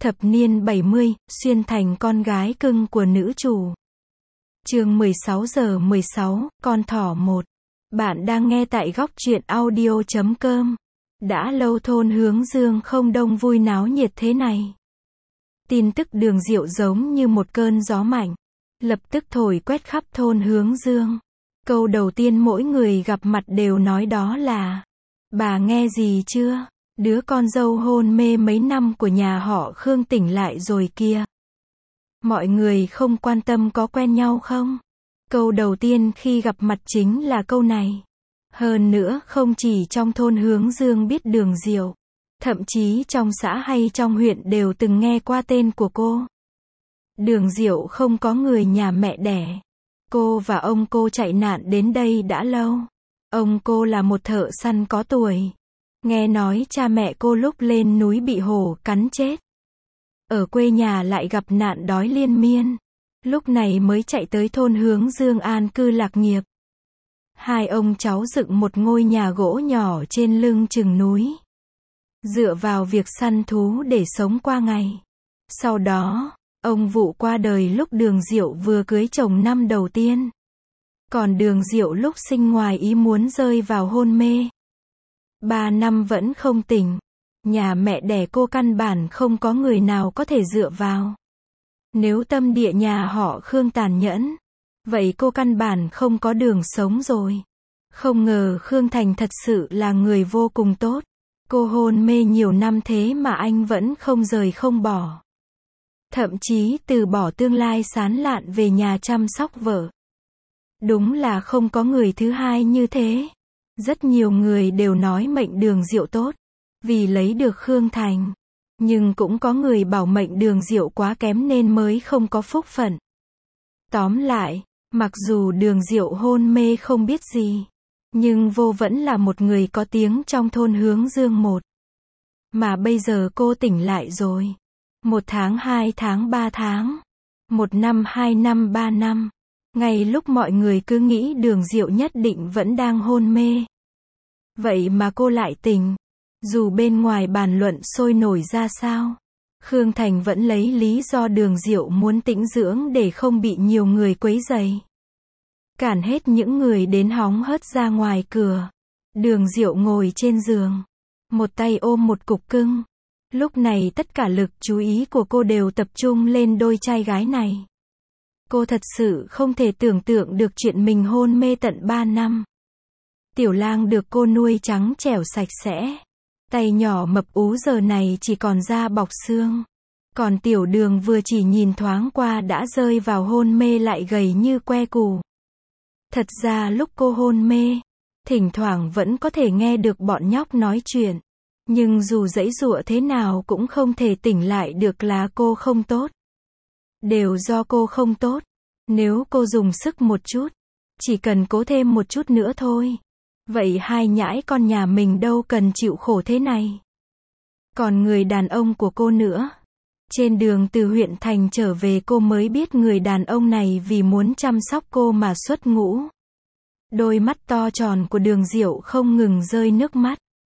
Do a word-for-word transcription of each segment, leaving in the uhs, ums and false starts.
Thập niên bảy mươi, xuyên thành con gái cưng của nữ chủ. Chương mười sáu giờ mười sáu, con thỏ một. Bạn đang nghe tại góc truyện audio chấm com. Đã lâu thôn Hướng Dương không đông vui náo nhiệt thế này. Tin tức Đường Diệu giống như một cơn gió mạnh, lập tức thổi quét khắp thôn Hướng Dương. Câu đầu tiên mỗi người gặp mặt đều nói đó là: bà nghe gì chưa? Đứa con dâu hôn mê mấy năm của nhà họ Khương tỉnh lại rồi kìa. Mọi người không quan tâm có quen nhau không? Câu đầu tiên khi gặp mặt chính là câu này. Hơn nữa không chỉ trong thôn Hướng Dương biết Đường Diệu, thậm chí trong xã hay trong huyện đều từng nghe qua tên của cô. Đường Diệu không có người nhà mẹ đẻ. Cô và ông cô chạy nạn đến đây đã lâu. Ông cô là một thợ săn có tuổi. Nghe nói cha mẹ cô lúc lên núi bị hổ cắn chết. Ở quê nhà lại gặp nạn đói liên miên. Lúc này mới chạy tới thôn Hướng Dương an cư lạc nghiệp. Hai ông cháu dựng một ngôi nhà gỗ nhỏ trên lưng chừng núi. Dựa vào việc săn thú để sống qua ngày. Sau đó, ông Vụ qua đời lúc Đường Diệu vừa cưới chồng năm đầu tiên. Còn Đường Diệu lúc sinh ngoài ý muốn rơi vào hôn mê. Ba năm vẫn không tỉnh. Nhà mẹ đẻ cô căn bản không có người nào có thể dựa vào. Nếu tâm địa nhà họ Khương tàn nhẫn, vậy cô căn bản không có đường sống rồi. Không ngờ Khương Thành thật sự là người vô cùng tốt. Cô hôn mê nhiều năm thế mà anh vẫn không rời không bỏ. Thậm chí từ bỏ tương lai sán lạn về nhà chăm sóc vợ. Đúng là không có người thứ hai như thế. Rất nhiều người đều nói mệnh Đường Diệu tốt, vì lấy được Khương Thành. Nhưng cũng có người bảo mệnh Đường Diệu quá kém nên mới không có phúc phận. Tóm lại, mặc dù Đường Diệu hôn mê không biết gì, nhưng vô vẫn là một người có tiếng trong thôn Hướng Dương một. Mà bây giờ cô tỉnh lại rồi. Một tháng, hai tháng, ba tháng. Một năm, hai năm, ba năm. Ngay lúc mọi người cứ nghĩ Đường Diệu nhất định vẫn đang hôn mê. Vậy mà cô lại tỉnh. Dù bên ngoài bàn luận sôi nổi ra sao, Khương Thành vẫn lấy lý do Đường Diệu muốn tĩnh dưỡng để không bị nhiều người quấy rầy. Cản hết những người đến hóng hớt ra ngoài cửa. Đường Diệu ngồi trên giường, một tay ôm một cục cưng. Lúc này tất cả lực chú ý của cô đều tập trung lên đôi trai gái này. Cô thật sự không thể tưởng tượng được chuyện mình hôn mê tận ba năm. Tiểu Lang được cô nuôi trắng trẻo sạch sẽ. Tay nhỏ mập ú giờ này chỉ còn da bọc xương. Còn Tiểu Đường vừa chỉ nhìn thoáng qua đã rơi vào hôn mê lại gầy như que củ. Thật ra lúc cô hôn mê, thỉnh thoảng vẫn có thể nghe được bọn nhóc nói chuyện. Nhưng dù giãy giụa thế nào cũng không thể tỉnh lại được là cô không tốt. Đều do cô không tốt. Nếu cô dùng sức một chút, chỉ cần cố thêm một chút nữa thôi. Vậy hai nhãi con nhà mình đâu cần chịu khổ thế này. Còn người đàn ông của cô nữa. Trên đường từ huyện thành trở về cô mới biết người đàn ông này vì muốn chăm sóc cô mà xuất ngũ. Đôi mắt to tròn của Đường Diệu không ngừng rơi nước mắt.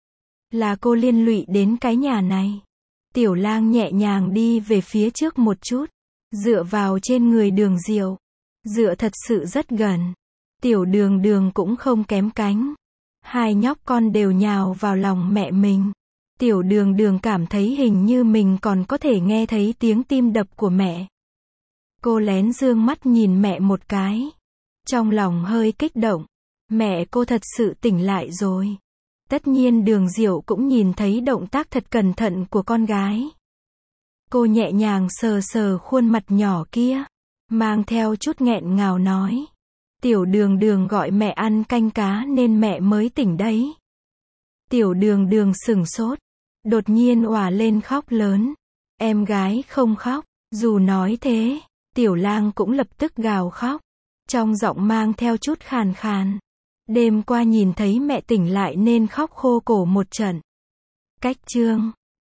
Là cô liên lụy đến cái nhà này. Tiểu Lang nhẹ nhàng đi về phía trước một chút, dựa vào trên người Đường Diệu. Dựa thật sự rất gần. Tiểu Đường Đường cũng không kém cánh. Hai nhóc con đều nhào vào lòng mẹ mình. Tiểu Đường Đường cảm thấy hình như mình còn có thể nghe thấy tiếng tim đập của mẹ. Cô lén dương mắt nhìn mẹ một cái. Trong lòng hơi kích động. Mẹ cô thật sự tỉnh lại rồi. Tất nhiên Đường Diệu cũng nhìn thấy động tác thật cẩn thận của con gái. Cô nhẹ nhàng sờ sờ khuôn mặt nhỏ kia, mang theo chút nghẹn ngào nói: Tiểu Đường Đường gọi mẹ ăn canh cá nên mẹ mới tỉnh đấy. Tiểu Đường Đường sửng sốt, đột nhiên òa lên khóc lớn. Em gái không khóc. Dù nói thế, Tiểu Lang cũng lập tức gào khóc, trong giọng mang theo chút khàn khàn. Đêm qua nhìn thấy mẹ tỉnh lại nên khóc khô cổ một trận. Cách chương